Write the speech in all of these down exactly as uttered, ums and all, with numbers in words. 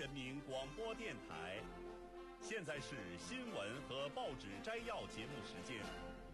人民广播电台。现在是新闻和报纸摘要节目时间。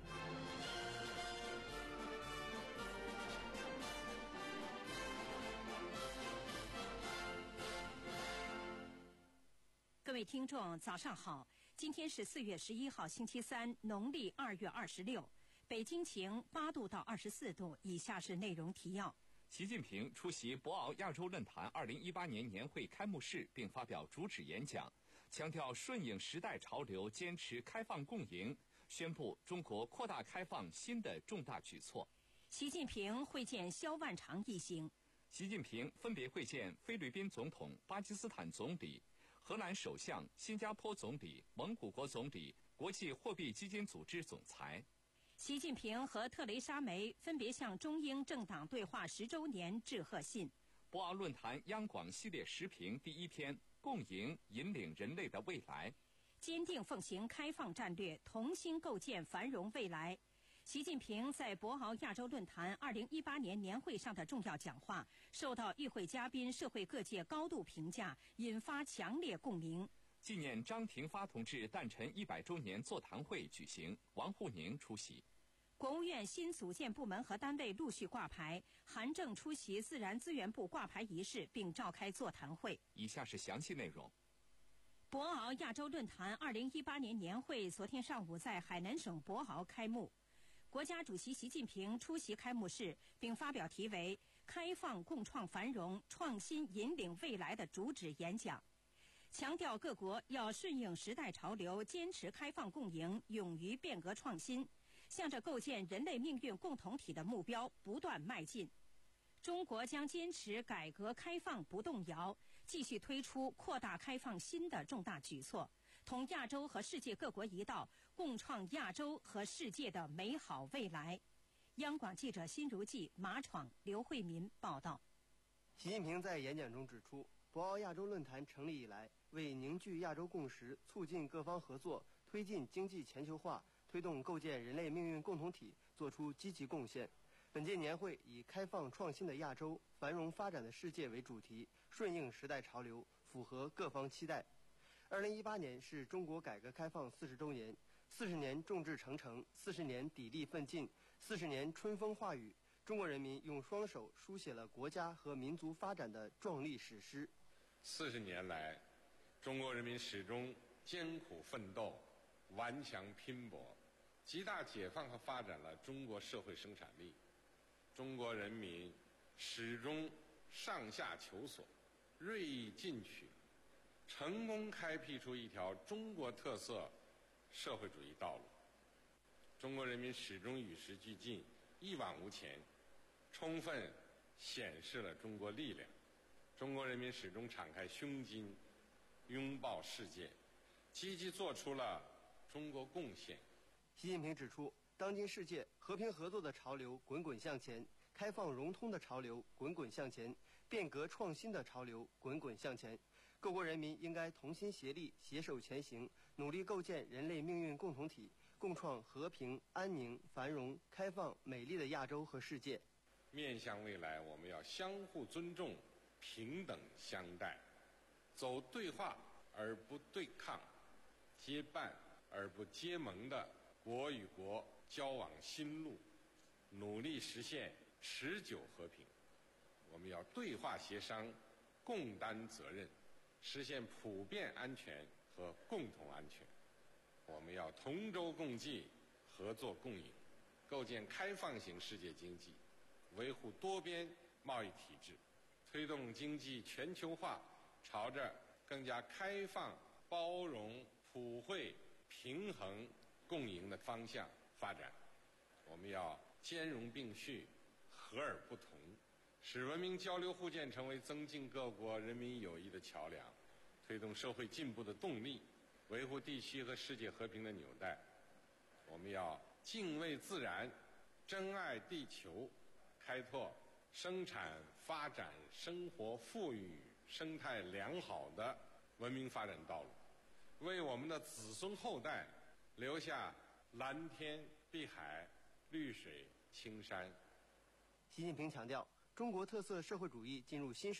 各位听众，早上好！今天是四月十一号，星期三，农历二月二十六。北京晴，八度到二十四度。以下是内容提要。 习近平出席博鳌亚洲论坛二零一八年年会开幕式，并发表主旨演讲，强调顺应时代潮流，坚持开放共赢，宣布中国扩大开放新的重大举措。 习近平会见萧万长一行。 习近平分别会见菲律宾总统、巴基斯坦总理、荷兰首相、新加坡总理、蒙古国总理、国际货币基金组织总裁。 习近平和特蕾莎梅分别向中英政党对话十周年致贺信。 博鳌论坛央广系列时评第一篇：共赢引领人类的未来。 坚定奉行开放战略，同心构建繁荣未来。习近平在博鳌亚洲论坛二零一八年年会上的重要讲话，受到与会嘉宾、社会各界高度评价，引发强烈共鸣。 纪念张廷发同志诞辰一百周年座谈会举行，王沪宁出席。 国务院新组建部门和单位陆续挂牌，韩正出席自然资源部挂牌仪式并召开座谈会。 以下是详细内容。 博鳌亚洲论坛二零一八年年会昨天上午在海南省博鳌开幕。国家主席习近平出席开幕式，并发表题为“开放共创繁荣，创新引领未来”的主旨演讲，强调各国要顺应时代潮流，坚持开放共赢，勇于变革创新，向着构建人类命运共同体的目标不断迈进。中国将坚持改革开放不动摇，继续推出扩大开放新的重大举措，同亚洲和世界各国一道，共创亚洲和世界的美好未来。央广记者辛如记、马闯、刘慧民报道。 习近平在演讲中指出，博鳌亚洲论坛成立以来，为凝聚亚洲共识、促进各方合作、推进经济全球化、推动构建人类命运共同体做出积极贡献。本届年会以开放创新的亚洲、繁荣发展的世界为主题，顺应时代潮流，符合各方期待。二零一八年是中国改革开放四十周年，四十年众志成城，四十年砥砺奋进，四十年春风化雨，中国人民用双手书写了国家和民族发展的壮丽史诗。 四十年来，中国人民始终艰苦奋斗，顽强拼搏，极大解放和发展了中国社会生产力。中国人民始终上下求索，锐意进取，成功开辟出一条中国特色社会主义道路。中国人民始终与时俱进，一往无前，充分显示了中国力量。中国人民始终敞开胸襟，拥抱世界，积极做出了中国贡献。 习近平指出，当今世界和平合作的潮流滚滚向前，开放融通的潮流滚滚向前，变革创新的潮流滚滚向前。各国人民应该同心协力，携手前行，努力构建人类命运共同体，共创和平、安宁、繁荣、开放、美丽的亚洲和世界。 面向未来，我们要相互尊重，平等相待，走对话而不对抗，结伴而不结盟的国与国交往新路，努力实现持久和平。我们要对话协商，共担责任，实现普遍安全和共同安全。我们要同舟共济，合作共赢，构建开放型世界经济，维护多边贸易体制，推动经济全球化朝着更加开放、包容、普惠、平衡、共赢的方向发展。我们要兼容并蓄，和而不同，使文明交流互鉴成为增进各国人民友谊的桥梁，推动社会进步的动力，维护地区和世界和平的纽带。我们要敬畏自然，珍爱地球，开拓生产发展、生活富裕、生态良好的文明发展道路，为我们的子孙后代留下蓝天碧海、绿水青山。 习近平强调，中国特色社会主义进入新时代，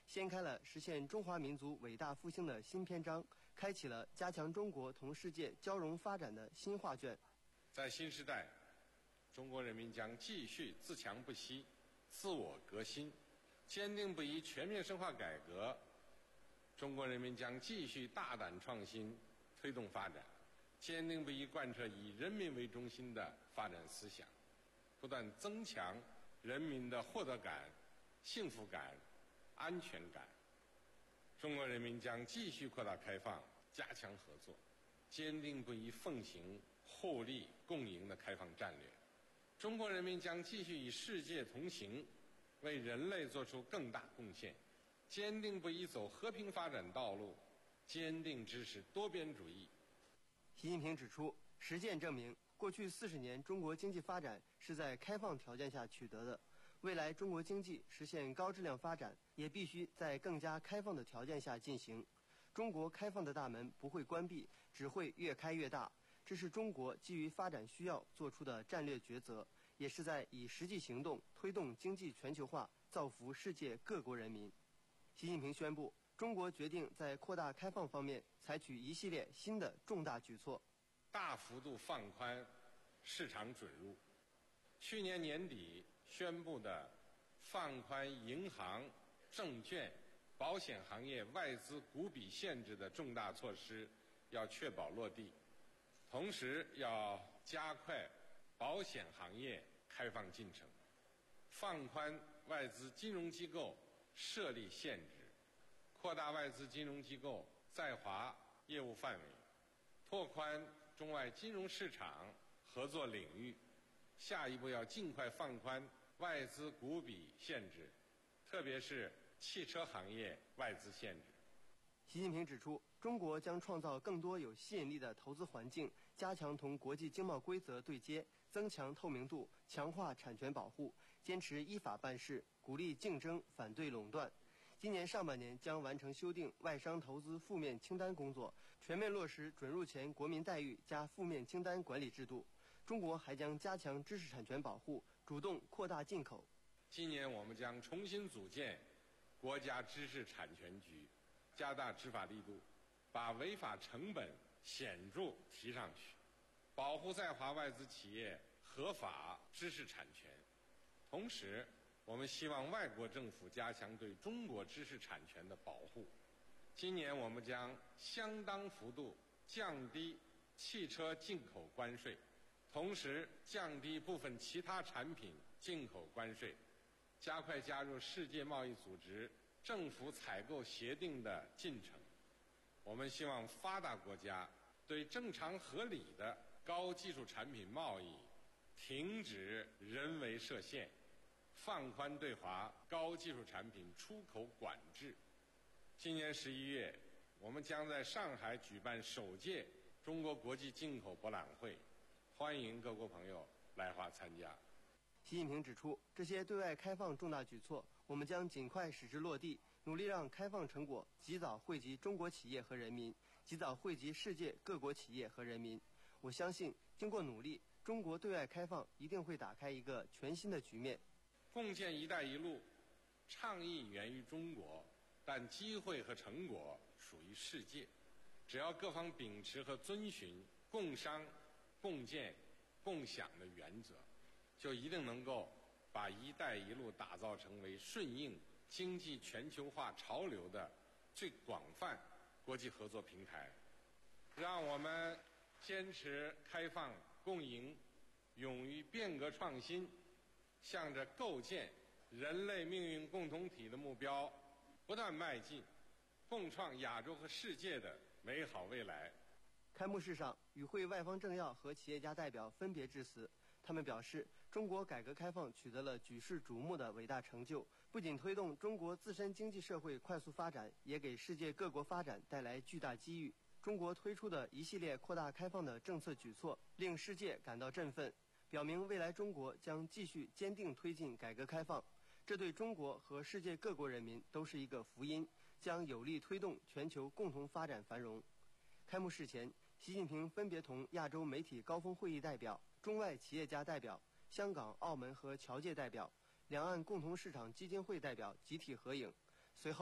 掀开了实现中华民族伟大复兴的新篇章，开启了加强中国同世界交融发展的新画卷。 在新时代，中国人民将继续自强不息、自我革新，坚定不移全面深化改革。中国人民将继续大胆创新，推动发展，坚定不移贯彻以人民为中心的发展思想，不断增强人民的获得感、幸福感、安全感。中国人民将继续扩大开放，加强合作，坚定不移奉行互利共赢的开放战略。中国人民将继续与世界同行，为人类做出更大贡献，坚定不移走和平发展道路，坚定支持多边主义。 习近平指出，实践证明，过去四十年中国经济发展是在开放条件下取得的，未来中国经济实现高质量发展，也必须在更加开放的条件下进行。中国开放的大门不会关闭，只会越开越大。这是中国基于发展需要做出的战略抉择，也是在以实际行动推动经济全球化，造福世界各国人民。习近平宣布，中国决定在扩大开放方面采取一系列新的重大举措， 大幅度放宽市场准入。去年年底宣布的放宽银行、证券、保险行业外资股比限制的重大措施要确保落地，同时要加快保险行业开放进程，放宽外资金融机构设立限制，扩大外资金融机构在华业务范围，拓宽中外金融市场合作领域。下一步要尽快放宽外资股比限制，特别是汽车行业外资限制。 习近平指出，中国将创造更多有吸引力的投资环境，加强同国际经贸规则对接，增强透明度，强化产权保护，坚持依法办事，鼓励竞争，反对垄断。今年上半年将完成修订外商投资负面清单工作，全面落实准入前国民待遇加负面清单管理制度。中国还将加强知识产权保护，主动扩大进口。 今年我们将重新组建国家知识产权局，加大执法力度，把违法成本显著提上去，保护在华外资企业合法知识产权。同时，我们希望外国政府加强对中国知识产权的保护。今年我们将相当幅度降低汽车进口关税，同时降低部分其他产品进口关税，加快加入世界贸易组织政府采购协定的进程。我们希望发达国家对正常合理的高技术产品贸易停止人为设限，放宽对华高技术产品出口管制。今年十一月，我们将在上海举办首届中国国际进口博览会，欢迎各国朋友来华参加。 习近平指出，这些对外开放重大举措，我们将尽快使之落地，努力让开放成果及早惠及中国企业和人民，及早惠及世界各国企业和人民。我相信，经过努力，中国对外开放一定会打开一个全新的局面。 共建“一带一路”倡议源于中国，但机会和成果属于世界。只要各方秉持和遵循共商、共建、共享的原则，就一定能够把“一带一路”打造成为顺应经济全球化潮流的最广泛国际合作平台。让我们坚持开放共赢，勇于变革创新，向着构建人类命运共同体的目标不断迈进，共创亚洲和世界的美好未来。 开幕式上，与会外方政要和企业家代表分别致辞。他们表示，中国改革开放取得了举世瞩目的伟大成就，不仅推动中国自身经济社会快速发展，也给世界各国发展带来巨大机遇。中国推出的一系列扩大开放的政策举措，令世界感到振奋，表明未来中国将继续坚定推进改革开放。这对中国和世界各国人民都是一个福音，将有力推动全球共同发展繁荣。开幕式前，习近平分别同亚洲媒体高峰会议代表、中外企业家代表、香港、澳门和侨界代表、两岸共同市场基金会代表集体合影。随后，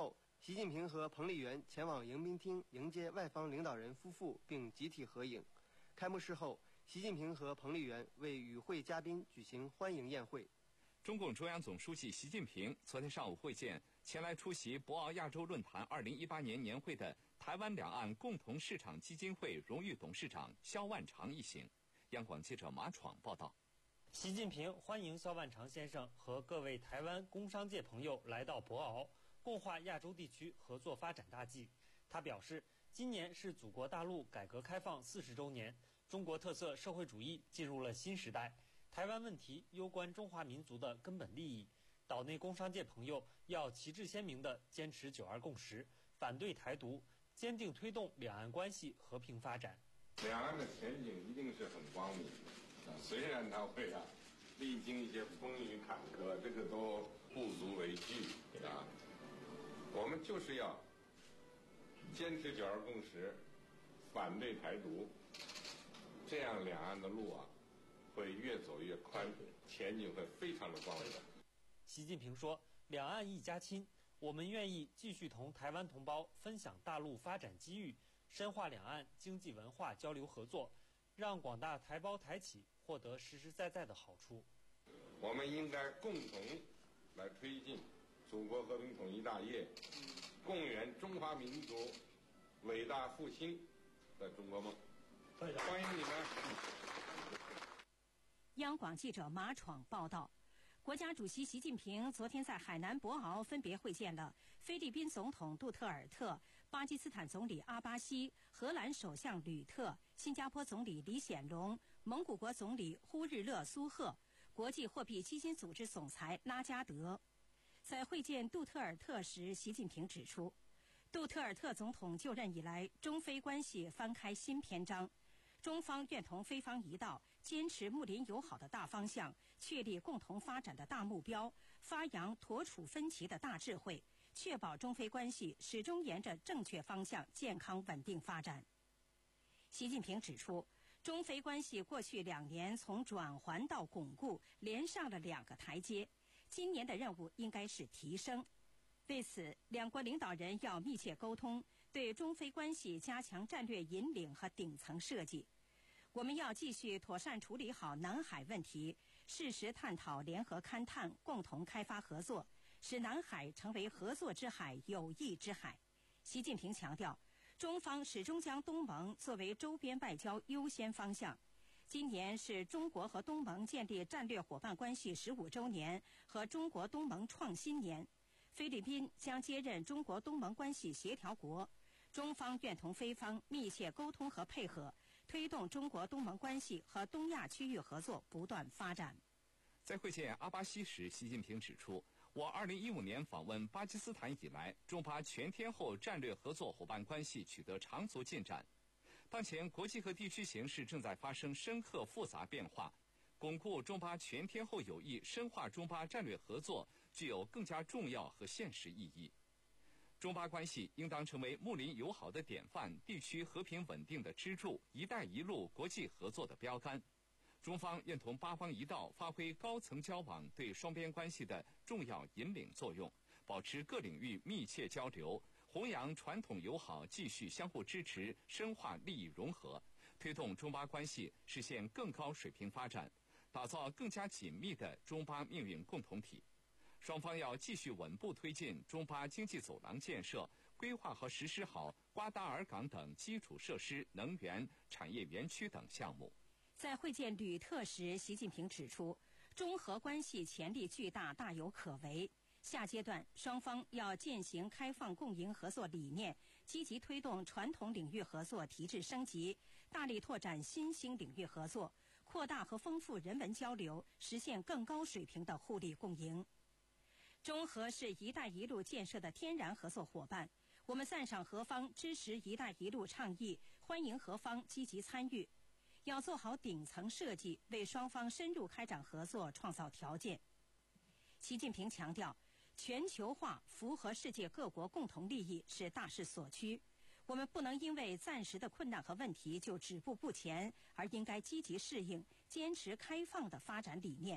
习近平和彭丽媛前往迎宾厅迎接外方领导人夫妇，并集体合影。开幕式后，习近平和彭丽媛为与会嘉宾举行欢迎宴会。 中共中央总书记习近平昨天上午会见前来出席博鳌亚洲论坛二零一八年年会的台湾两岸共同市场基金会荣誉董事长萧万长一行。央广记者马闯报道。 习近平欢迎萧万长先生和各位台湾工商界朋友来到博鳌，共话亚洲地区合作发展大计。他表示，今年是祖国大陆改革开放四十周年，中国特色社会主义进入了新时代，台湾问题攸关中华民族的根本利益。岛内工商界朋友要旗帜鲜明地坚持九二共识，反对台独，坚定推动两岸关系和平发展。 两岸的前景一定是很光明的，啊，虽然它会啊历经一些风雨坎坷，这个都不足为惧啊。我们就是要坚持九二共识，反对台独，这样两岸的路啊会越走越宽，前景会非常的光明。 习近平说，两岸一家亲，我们愿意继续同台湾同胞分享大陆发展机遇，深化两岸经济文化交流合作，让广大台胞台企获得实实在在的好处。 我们应该共同来推进祖国和平统一大业，共圆中华民族伟大复兴的中国梦。欢迎你们。 央广记者马闯报道。国家主席习近平昨天在海南博鳌分别会见了菲律宾总统杜特尔特、巴基斯坦总理阿巴西、荷兰首相吕特、新加坡总理李显龙、蒙古国总理呼日勒苏赫、国际货币基金组织总裁拉加德。在会见杜特尔特时，习近平指出，杜特尔特总统就任以来，中菲关系翻开新篇章，中方愿同菲方一道，坚持睦邻友好的大方向，确立共同发展的大目标，发扬妥处分歧的大智慧，确保中菲关系始终沿着正确方向健康稳定发展。习近平指出，中菲关系过去两年从转圜到巩固，连上了两个台阶，今年的任务应该是提升。为此，两国领导人要密切沟通，对中菲关系加强战略引领和顶层设计。我们要继续妥善处理好南海问题，适时探讨联合勘探、共同开发合作，使南海成为合作之海、友谊之海。习近平强调，中方始终将东盟作为周边外交优先方向。今年是中国和东盟建立战略伙伴关系十五周年和中国东盟创新年，菲律宾将接任中国东盟关系协调国。中方愿同菲方密切沟通和配合，推动中国东盟关系和东亚区域合作不断发展。 在会见阿巴西时，习近平指出，我二零一五年访问巴基斯坦以来，中巴全天候战略合作伙伴关系取得长足进展。当前国际和地区形势正在发生深刻复杂变化，巩固中巴全天候友谊、深化中巴战略合作具有更加重要和现实意义。中巴关系应当成为睦邻友好的典范，地区和平稳定的支柱，一带一路国际合作的标杆。中方愿同八方一道，发挥高层交往对双边关系的重要引领作用，保持各领域密切交流，弘扬传统友好，继续相互支持，深化利益融合，推动中巴关系实现更高水平发展，打造更加紧密的中巴命运共同体。双方要继续稳步推进中巴经济走廊建设，规划和实施好瓜达尔港等基础设施、能源、产业园区等项目。 在会见吕特时，习近平指出，中荷关系潜力巨大，大有可为。下阶段，双方要践行开放共赢合作理念，积极推动传统领域合作提质升级，大力拓展新兴领域合作，扩大和丰富人文交流，实现更高水平的互利共赢。中荷是一带一路建设的天然合作伙伴，我们赞赏荷方支持一带一路倡议，欢迎荷方积极参与。要做好顶层设计，为双方深入开展合作创造条件。习近平强调，全球化符合世界各国共同利益是大势所趋，我们不能因为暂时的困难和问题就止步不前，而应该积极适应，坚持开放的发展理念，推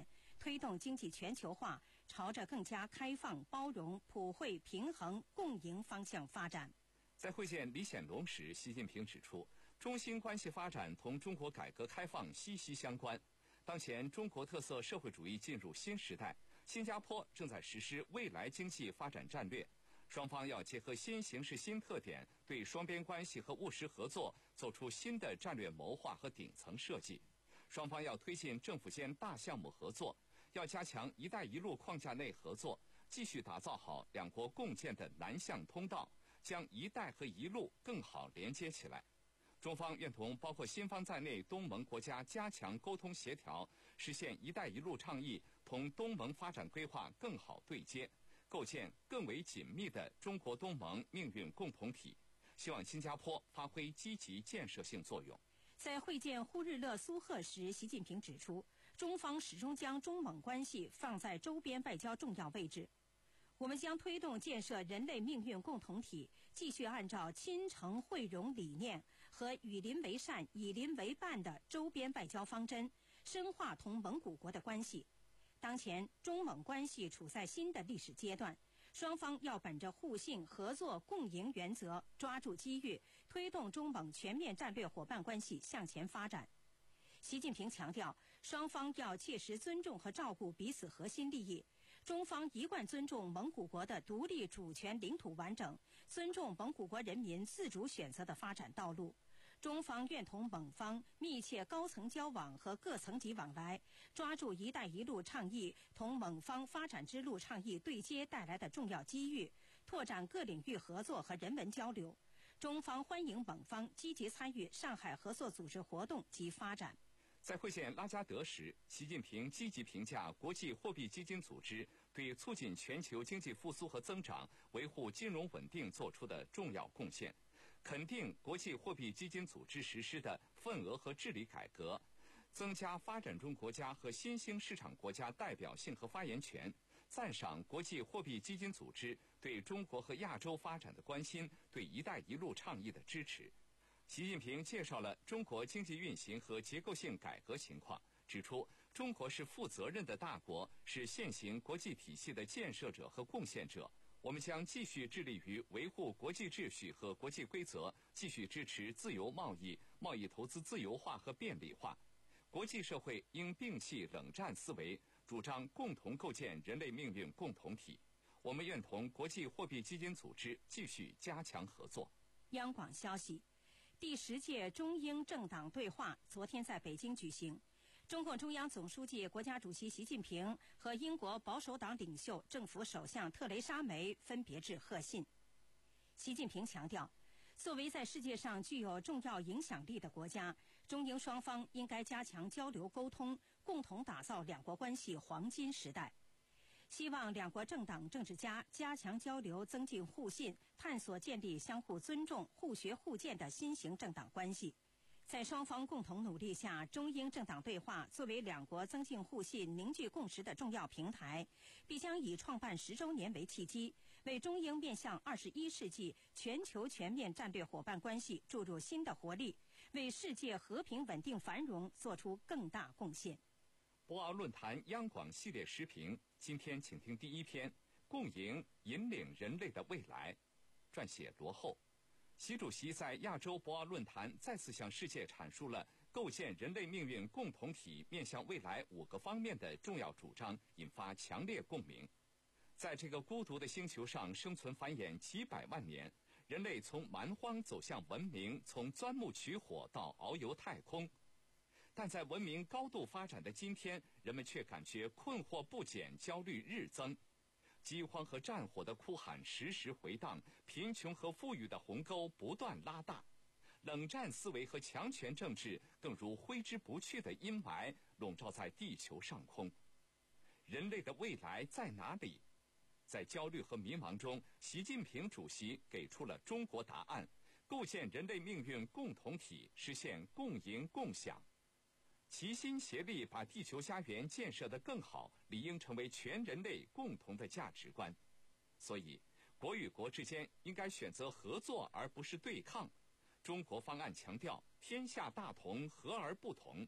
推动经济全球化朝着更加开放、包容、普惠、平衡、共赢方向发展。 在会见李显龙时，习近平指出，中新关系发展同中国改革开放息息相关。当前中国特色社会主义进入新时代，新加坡正在实施未来经济发展战略，双方要结合新形势新特点，对双边关系和务实合作做出新的战略谋划和顶层设计。双方要推进政府间大项目合作，要加强“一带一路”框架内合作，继续打造好两国共建的南向通道，将“一带”和“一路”更好连接起来。中方愿同包括新方在内东盟国家加强沟通协调，实现“一带一路”倡议同东盟发展规划更好对接，构建更为紧密的中国东盟命运共同体。希望新加坡发挥积极建设性作用。 在会见呼日勒苏赫时，习近平指出，中方始终将中蒙关系放在周边外交重要位置。我们将推动建设人类命运共同体，继续按照亲诚惠容理念和与邻为善、以邻为伴的周边外交方针，深化同蒙古国的关系。当前，中蒙关系处在新的历史阶段，双方要本着互信、合作、共赢原则，抓住机遇，推动中蒙全面战略伙伴关系向前发展。习近平强调，双方要切实尊重和照顾彼此核心利益。中方一贯尊重蒙古国的独立主权、领土完整，尊重蒙古国人民自主选择的发展道路。中方愿同蒙方密切高层交往和各层级往来，抓住“一带一路”倡议同蒙方发展之路倡议对接带来的重要机遇，拓展各领域合作和人文交流。中方欢迎蒙方积极参与上海合作组织活动及发展。 在会见拉加德时，习近平积极评价国际货币基金组织对促进全球经济复苏和增长、维护金融稳定做出的重要贡献，肯定国际货币基金组织实施的份额和治理改革，增加发展中国家和新兴市场国家代表性和发言权，赞赏国际货币基金组织对中国和亚洲发展的关心，对“一带一路”倡议的支持。习近平介绍了中国经济运行和结构性改革情况，指出中国是负责任的大国，是现行国际体系的建设者和贡献者。我们将继续致力于维护国际秩序和国际规则，继续支持自由贸易、贸易投资自由化和便利化。国际社会应摒弃冷战思维，主张共同构建人类命运共同体。我们愿同国际货币基金组织继续加强合作。 央广消息，第十届中英政党对话昨天在北京举行。中共中央总书记、国家主席习近平和英国保守党领袖、政府首相特蕾莎梅分别致贺信。习近平强调，作为在世界上具有重要影响力的国家，中英双方应该加强交流沟通，共同打造两国关系黄金时代。希望两国政党政治家加强交流，增进互信，探索建立相互尊重、互学互鉴的新型政党关系。在双方共同努力下，中英政党对话作为两国增进互信、凝聚共识的重要平台，必将以创办十周年为契机，为中英面向二十一世纪全球全面战略伙伴关系注入新的活力，为世界和平稳定繁荣做出更大贡献。 博鳌论坛央广系列时评，今天请听第一篇：共赢引领人类的未来，撰写罗厚。习主席在亚洲博鳌论坛再次向世界阐述了构建人类命运共同体面向未来五个方面的重要主张，引发强烈共鸣。在这个孤独的星球上生存繁衍几百万年，人类从蛮荒走向文明，从钻木取火到遨游太空。但在文明高度发展的今天，人们却感觉困惑不减，焦虑日增。饥荒和战火的哭喊时时回荡，贫穷和富裕的鸿沟不断拉大，冷战思维和强权政治更如挥之不去的阴霾，笼罩在地球上空。人类的未来在哪里？在焦虑和迷茫中，习近平主席给出了中国答案：构建人类命运共同体，实现共赢共享。齐心协力把地球家园建设得更好，理应成为全人类共同的价值观。所以，国与国之间应该选择合作而不是对抗。中国方案强调天下大同，和而不同。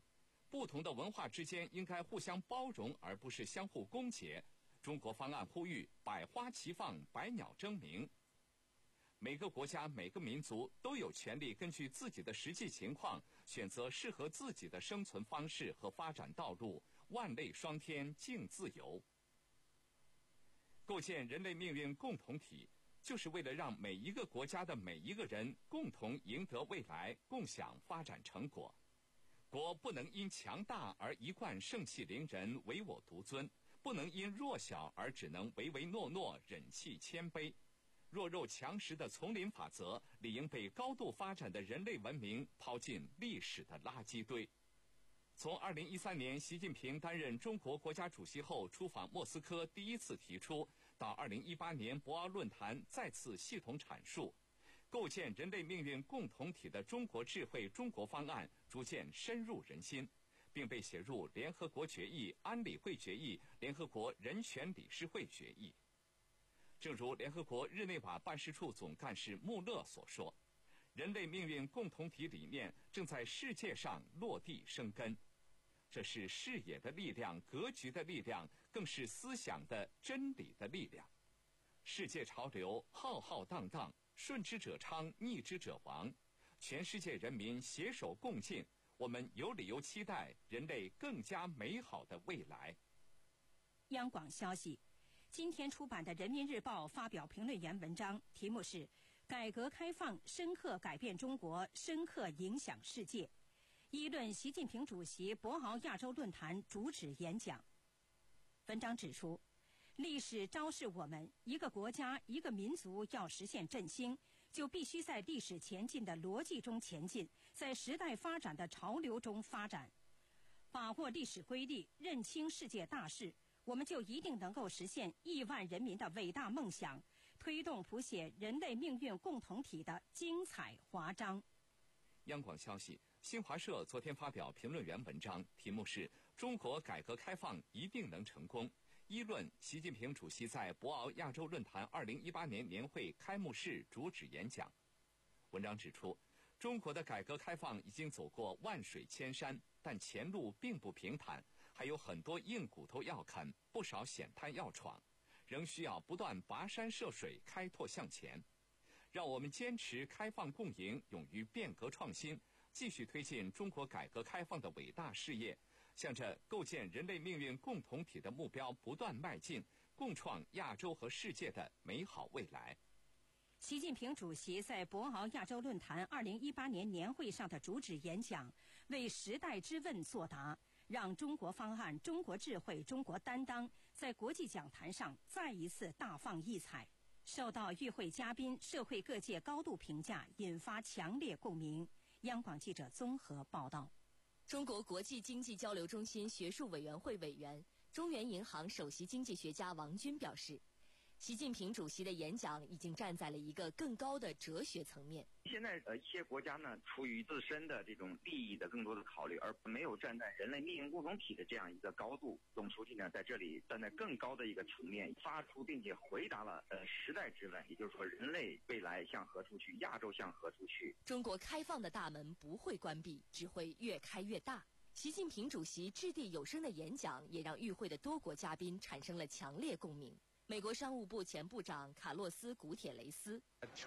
不同的文化之间应该互相包容，而不是相互攻讦。中国方案呼吁百花齐放，百鸟争鸣。每个国家、每个民族都有权利根据自己的实际情况，选择适合自己的生存方式和发展道路，万类霜天竞自由。构建人类命运共同体，就是为了让每一个国家的每一个人共同赢得未来，共享发展成果。国不能因强大而一贯盛气凌人、唯我独尊，不能因弱小而只能唯唯诺诺、忍气谦卑。弱肉强食的丛林法则理应被高度发展的人类文明抛进历史的垃圾堆。从二零一三年习近平担任中国国家主席后出访莫斯科第一次提出，到二零一八年博鳌论坛再次系统阐述，构建人类命运共同体的中国智慧中国方案逐渐深入人心，并被写入联合国决议、安理会决议、联合国人权理事会决议。正如联合国日内瓦办事处总干事穆勒所说，人类命运共同体理念正在世界上落地生根。这是视野的力量、格局的力量，更是思想的真理的力量。世界潮流浩浩荡荡，顺之者昌，逆之者亡。全世界人民携手共进，我们有理由期待人类更加美好的未来。 央广消息，今天出版的《人民日报》发表评论员文章，题目是《改革开放深刻改变中国，深刻影响世界》，议论习近平主席博鳌亚洲论坛主旨演讲。文章指出，历史昭示我们，一个国家、一个民族要实现振兴，就必须在历史前进的逻辑中前进，在时代发展的潮流中发展。把握历史规律，认清世界大势，我们就一定能够实现亿万人民的伟大梦想，推动谱写人类命运共同体的精彩华章。 央广消息，新华社昨天发表评论员文章，题目是《中国改革开放一定能成功》，议论习近平主席在博鳌亚洲论坛二零一八年年会开幕式主旨演讲。文章指出，中国的改革开放已经走过万水千山，但前路并不平坦，还有很多硬骨头要啃，不少险滩要闯，仍需要不断跋山涉水，开拓向前。让我们坚持开放共赢，勇于变革创新，继续推进中国改革开放的伟大事业，向着构建人类命运共同体的目标不断迈进，共创亚洲和世界的美好未来。 习近平主席在博鳌亚洲论坛二零一八年年会上的主旨演讲，为时代之问作答，让中国方案、中国智慧、中国担当在国际讲坛上再一次大放异彩，受到与会嘉宾、社会各界高度评价，引发强烈共鸣。央广记者综合报道。 中国国际经济交流中心学术委员会委员、中原银行首席经济学家王军表示，习近平主席的演讲已经站在了一个更高的哲学层面。 现在呃，一些国家呢，出于自身的这种利益的更多的考虑，而没有站在人类命运共同体的这样一个高度。总书记呢，在这里站在更高的一个层面，发出并且回答了呃时代之问，也就是说，人类未来向何处去，亚洲向何处去。 中国开放的大门不会关闭，只会越开越大。习近平主席掷地有声的演讲，也让与会的多国嘉宾产生了强烈共鸣。美国商务部前部长卡洛斯·古铁雷斯，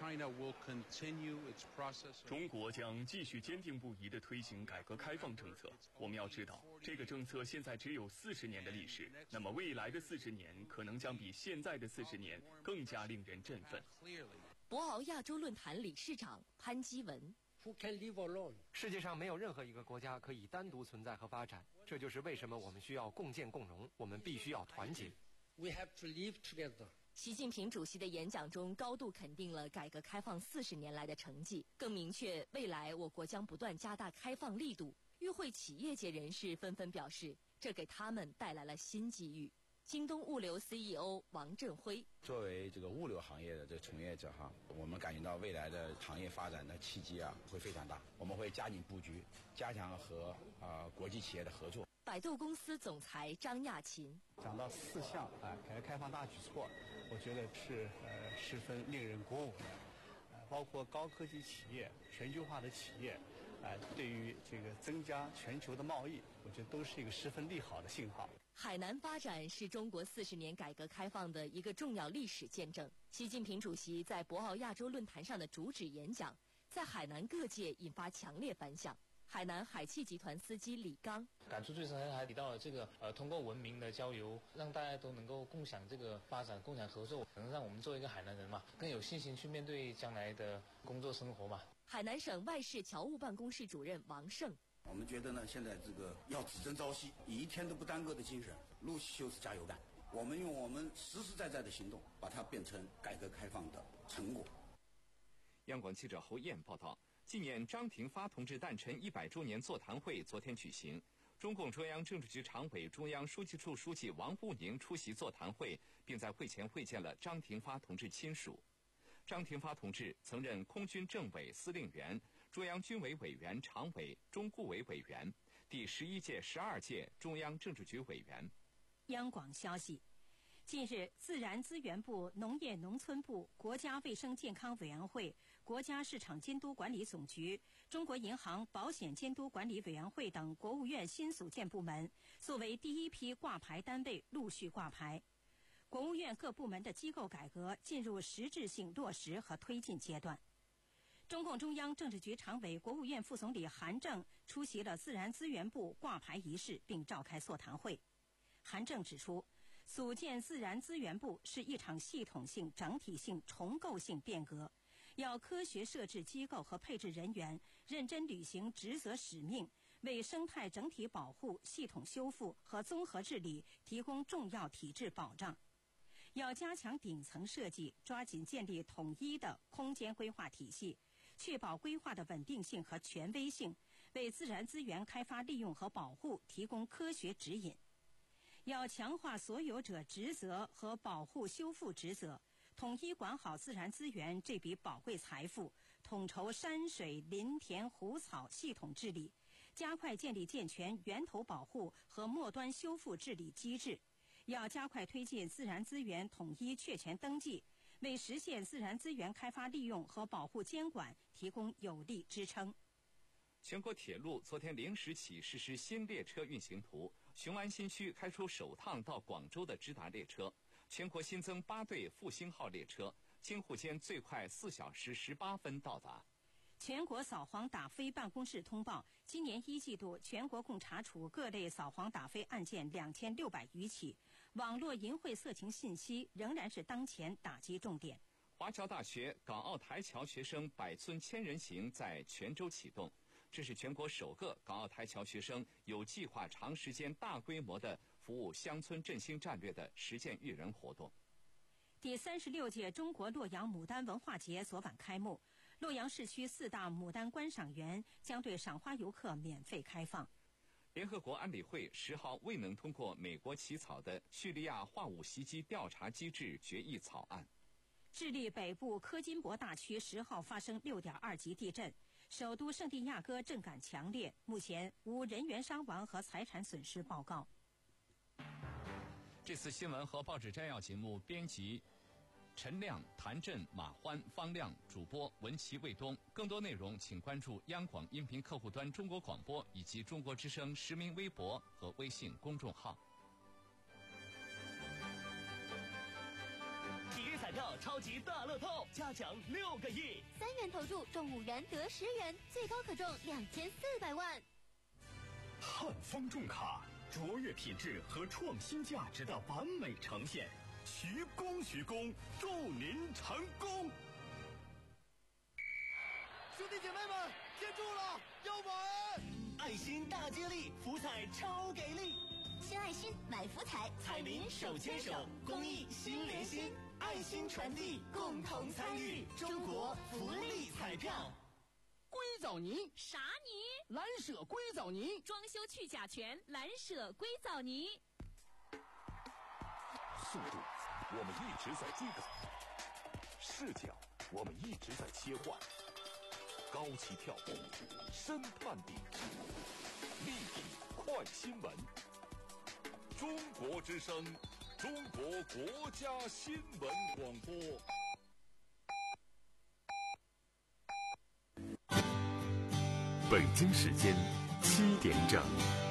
中国将继续坚定不移地推行改革开放政策。我们要知道，这个政策现在只有四十年的历史，那么未来的四十年可能将比现在的四十年更加令人振奋。 博鳌亚洲论坛理事长潘基文， 世界上没有任何一个国家可以单独存在和发展，这就是为什么我们需要共建共荣，我们必须要团结。 We have to live together. 习近平主席的演讲中高度肯定了改革开放四十年来的成绩，更明确未来我国将不断加大开放力度。与会企业界人士纷纷表示，这给他们带来了新机遇。京东物流 C E O 王振辉， 作为这个物流行业的这个从业者哈，我们感觉到未来的行业发展的契机啊会非常大，我们会加紧布局，加强和啊、呃、国际企业的合作。 百度公司总裁张亚勤讲到四项啊改革开放大举措，我觉得是呃十分令人鼓舞的，呃包括高科技企业、全球化的企业， 呃，对于这个增加全球的贸易，我觉得都是一个十分利好的信号。 海南发展是中国四十年改革开放的一个重要历史见证。习近平主席在博鳌亚洲论坛上的主旨演讲，在海南各界引发强烈反响。海南海汽集团司机李刚感触最深，还提到了这个呃，通过文明的交流，让大家都能够共享这个发展、共享合作，能让我们作为一个海南人嘛，更有信心去面对将来的工作生活嘛。 海南省外事侨务办公室主任王胜， 我们觉得呢，现在这个要只争朝夕，以一天都不耽搁的精神，陆续就是加油干。我们用我们实实在在的行动，把它变成改革开放的成果。 央广记者侯燕报道。纪念张廷发同志诞辰一百周年座谈会昨天举行，中共中央政治局常委、中央书记处书记王沪宁出席座谈会，并在会前会见了张廷发同志亲属。张廷发同志曾任空军政委司令员、中央军委委员常委、中顾委委员、第十一届、十二届中央政治局委员。 央广消息。近日，自然资源部、农业农村部、国家卫生健康委员会、国家市场监督管理总局、中国银行保险监督管理委员会等国务院新组建部门，作为第一批挂牌单位陆续挂牌。国务院各部门的机构改革进入实质性落实和推进阶段。中共中央政治局常委、国务院副总理韩正出席了自然资源部挂牌仪式，并召开座谈会。韩正指出，组建自然资源部是一场系统性、整体性、重构性变革，要科学设置机构和配置人员，认真履行职责使命，为生态整体保护、系统修复和综合治理提供重要体制保障。要加强顶层设计，抓紧建立统一的空间规划体系，确保规划的稳定性和权威性，为自然资源开发利用和保护提供科学指引。要强化所有者职责和保护修复职责，统一管好自然资源这笔宝贵财富，统筹山水林田湖草系统治理，加快建立健全源头保护和末端修复治理机制。要加快推进自然资源统一确权登记，为实现自然资源开发利用和保护监管提供有力支撑。 全国铁路昨天零时起实施新列车运行图，雄安新区开出首趟到广州的直达列车，全国新增八对复兴号列车，京沪间最快四小时十八分到达。 全国扫黄打非办公室通报，今年一季度全国共查处各类扫黄打非案件两千六百余起，网络淫秽色情信息仍然是当前打击重点。 华侨大学港澳台侨学生百村千人行在泉州启动，这是全国首个港澳台侨学生有计划、长时间、大规模的服务乡村振兴战略的实践育人活动。 第三十六届中国洛阳牡丹文化节昨晚开幕，洛阳市区四大牡丹观赏园将对赏花游客免费开放。 联合国安理会十号未能通过美国起草的叙利亚化武袭击调查机制决议草案。 智利北部科金博大区十号发生六点二级地震，首都圣地亚哥震感强烈，目前无人员伤亡和财产损失报告。 这次新闻和报纸摘要节目编辑陈亮、谭震、马欢、方亮，主播文琪、卫东。更多内容请关注央广音频客户端中国广播以及中国之声实名微博和微信公众号。 体育彩票超级大乐透，加奖六个亿， 三元投注中五元得十元，最高可中两千四百万。 汉方重卡，卓越品质和创新价值的完美呈现。徐工徐工，祝您成功！ 兄弟姐妹们，接住了，要买！ 爱心大接力，福彩超给力！ 献爱心，买福彩， 彩民手牵手，公益心连心，爱心传递，共同参与中国福利彩票。 硅藻泥， 啥泥？ 蓝舍硅藻泥， 装修去甲醛，蓝舍硅藻泥。 速度，我们一直在追赶；视角，我们一直在切换。高起跳步，深探底，立体快新闻。中国之声，中国国家新闻广播。 北京时间七点整。